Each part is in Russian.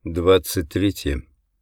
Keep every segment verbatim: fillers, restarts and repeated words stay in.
Двадцать третье.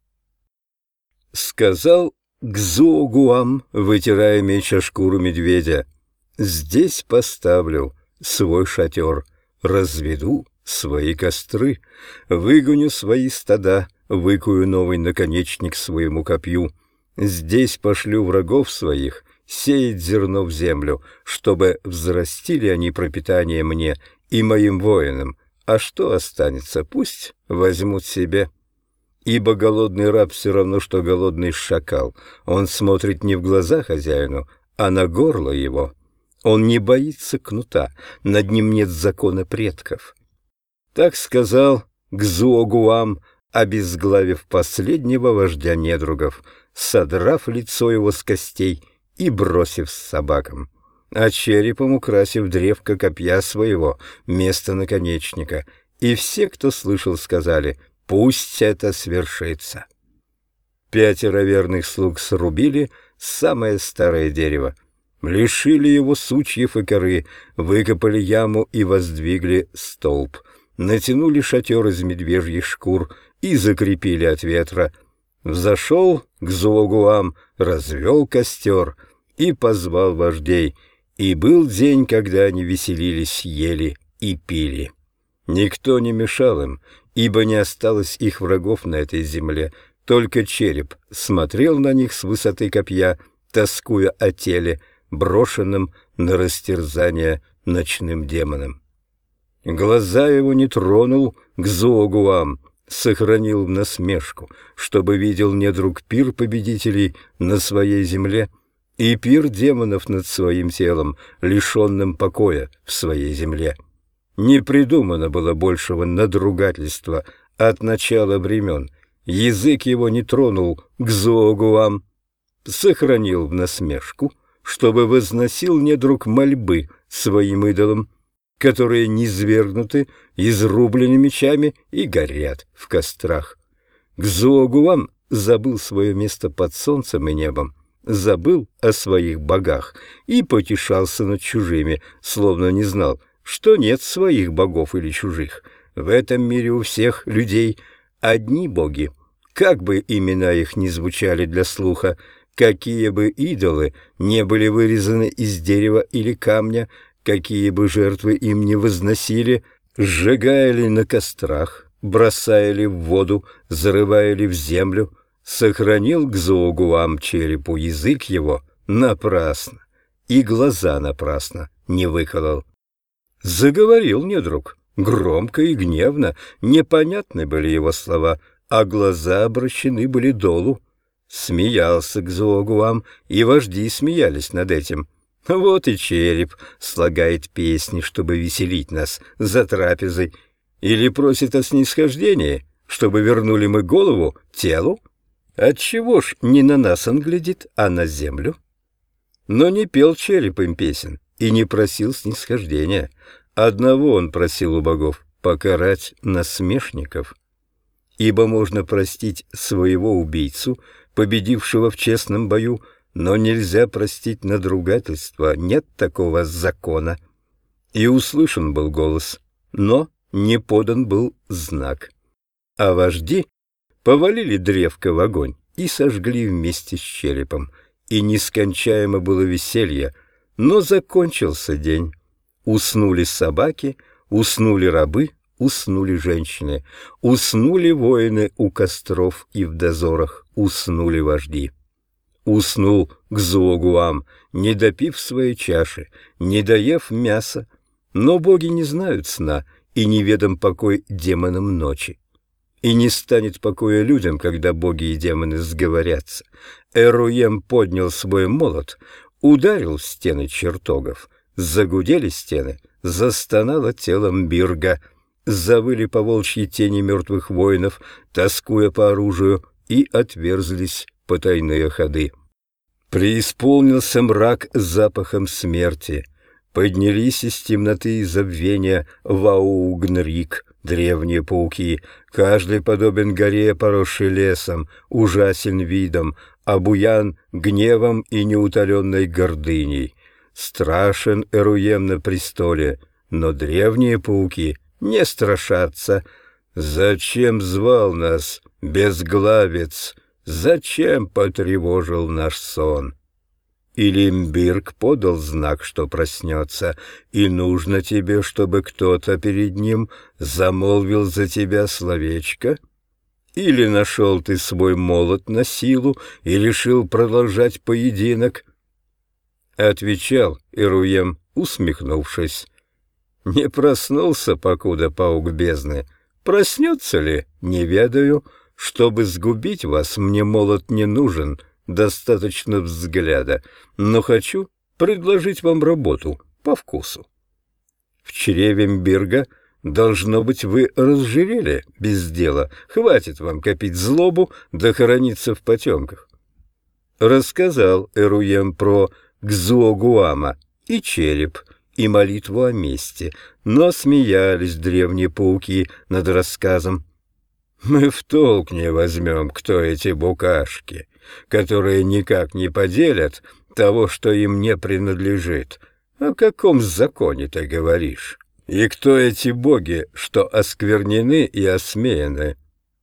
Сказал Гзоогуам, вытирая меч о шкуру медведя: «Здесь поставлю свой шатер, разведу свои костры, выгоню свои стада, выкую новый наконечник своему копью. Здесь пошлю врагов своих сеять зерно в землю, чтобы взрастили они пропитание мне и моим воинам, а что останется, пусть возьмут себе. Ибо голодный раб все равно, что голодный шакал. Он смотрит не в глаза хозяину, а на горло его. Он не боится кнута, над ним нет закона предков». Так сказал Гзоогуам, обезглавив последнего вождя недругов, содрав лицо его с костей и бросив с собакам, а черепом украсив древко копья своего вместо наконечника. И все, кто слышал, сказали: «Пусть это свершится». Пятеро верных слуг срубили самое старое дерево, лишили его сучьев и коры, выкопали яму и воздвигли столб, натянули шатер из медвежьих шкур и закрепили от ветра. Взошел Гзоогуам, развел костер и позвал вождей, и был день, когда они веселились, ели и пили. Никто не мешал им, ибо не осталось их врагов на этой земле, только череп смотрел на них с высоты копья, тоскуя о теле, брошенном на растерзание ночным демоном. Глаза его не тронул Гзоогуам, сохранил в насмешку, чтобы видел недруг пир победителей на своей земле и пир демонов над своим телом, лишенным покоя в своей земле. Не придумано было большего надругательства от начала времен. Язык его не тронул Гзоогуам, сохранил в насмешку, чтобы возносил недруг мольбы своим идолам, которые низвергнуты, изрублены мечами и горят в кострах. Гзоогуам забыл свое место под солнцем и небом, забыл о своих богах и потешался над чужими, словно не знал, что нет своих богов или чужих. В этом мире у всех людей одни боги, как бы имена их ни звучали для слуха, какие бы идолы не были вырезаны из дерева или камня, какие бы жертвы им не возносили, сжигая ли на кострах, бросая ли в воду, зарывая ли в землю, сохранил Гзоогуам черепу язык его напрасно и глаза напрасно не выколол. Заговорил недруг громко и гневно, непонятны были его слова, а глаза обращены были долу. Смеялся Гзоогуам, и вожди смеялись над этим. Вот и череп слагает песни, чтобы веселить нас за трапезой, или просит о снисхождении, чтобы вернули мы голову телу. Отчего ж не на нас он глядит, а на землю? Но не пел череп им песен и не просил снисхождения. Одного он просил у богов — покарать насмешников. Ибо можно простить своего убийцу, победившего в честном бою, но нельзя простить надругательство, нет такого закона. И услышан был голос, но не подан был знак. А вожди повалили древко в огонь и сожгли вместе с черепом, и нескончаемо было веселье, но закончился день. Уснули собаки, уснули рабы, уснули женщины, уснули воины у костров и в дозорах, уснули вожди. Уснул Гзоогуам, не допив своей чаши, не доев мяса, но боги не знают сна, и неведом покой демонам ночи. И не станет покоя людям, когда боги и демоны сговорятся. Эруем поднял свой молот, ударил в стены чертогов, загудели стены, застонало телом Бирга, завыли по волчьи тени мертвых воинов, тоскуя по оружию, и отверзлись потайные ходы. Преисполнился мрак запахом смерти, поднялись из темноты и забвения Ваугнрик, древние пауки, каждый подобен горе, поросшей лесом, ужасен видом, обуян гневом и неутоленной гордыней. Страшен Эруем на престоле, но древние пауки не страшатся. Зачем звал нас, безглавец? Зачем потревожил наш сон? И Лимбирг подал знак, что проснется, и нужно тебе, чтобы кто-то перед ним замолвил за тебя словечко? Или нашел ты свой молот на силу и решил продолжать поединок? Отвечал Ируем, усмехнувшись. Не проснулся, покуда паук бездны. Проснется ли, не ведаю. Чтобы сгубить вас, мне молот не нужен, достаточно взгляда, но хочу предложить вам работу по вкусу. В чреве Мбирга, должно быть, вы разжирели без дела, хватит вам копить злобу да хорониться в потемках. Рассказал Эруем про Гзуогуама и череп, и молитву о мести, но смеялись древние пауки над рассказом. Мы в толк не возьмем, кто эти букашки, которые никак не поделят того, что им не принадлежит. О каком законе ты говоришь? И кто эти боги, что осквернены и осмеяны?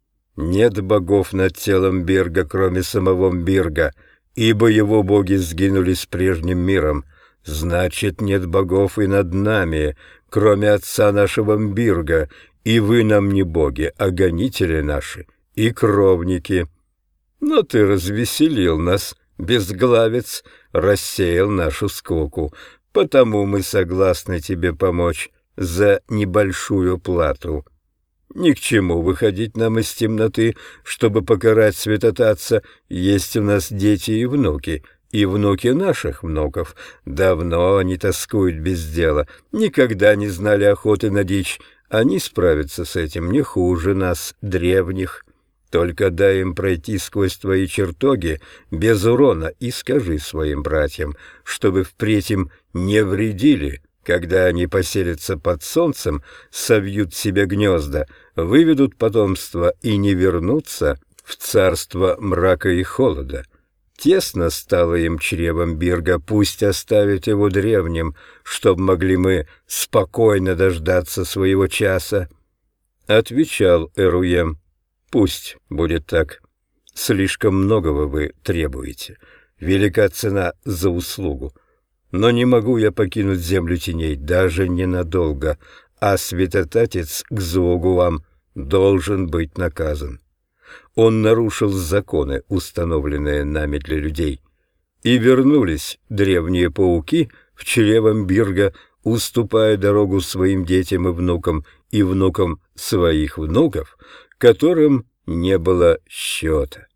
Нет богов над телом Бирга, кроме самого Бирга, ибо его боги сгинули с прежним миром. Значит, нет богов и над нами, кроме отца нашего Мбирга, и вы нам не боги, а гонители наши и кровники. Но ты развеселил нас, безглавец, рассеял нашу скуку, потому мы согласны тебе помочь за небольшую плату. Ни к чему выходить нам из темноты, чтобы покарать святотатца, есть у нас дети и внуки, и внуки наших внуков. Давно они тоскуют без дела, никогда не знали охоты на дичь. Они справятся с этим не хуже нас, древних. Только дай им пройти сквозь твои чертоги без урона и скажи своим братьям, чтобы впредь им не вредили, когда они поселятся под солнцем, совьют себе гнезда, выведут потомство и не вернутся в царство мрака и холода. Тесно стало им чревом Бирга, пусть оставят его древним, чтоб могли мы спокойно дождаться своего часа. Отвечал Эруем, пусть будет так. Слишком многого вы требуете, велика цена за услугу. Но не могу я покинуть землю теней, даже ненадолго, а святотатец Гзуогуам должен быть наказан. Он нарушил законы, установленные нами для людей. И вернулись древние пауки в чрево Мбирга, уступая дорогу своим детям и внукам, и внукам своих внуков, которым не было счета.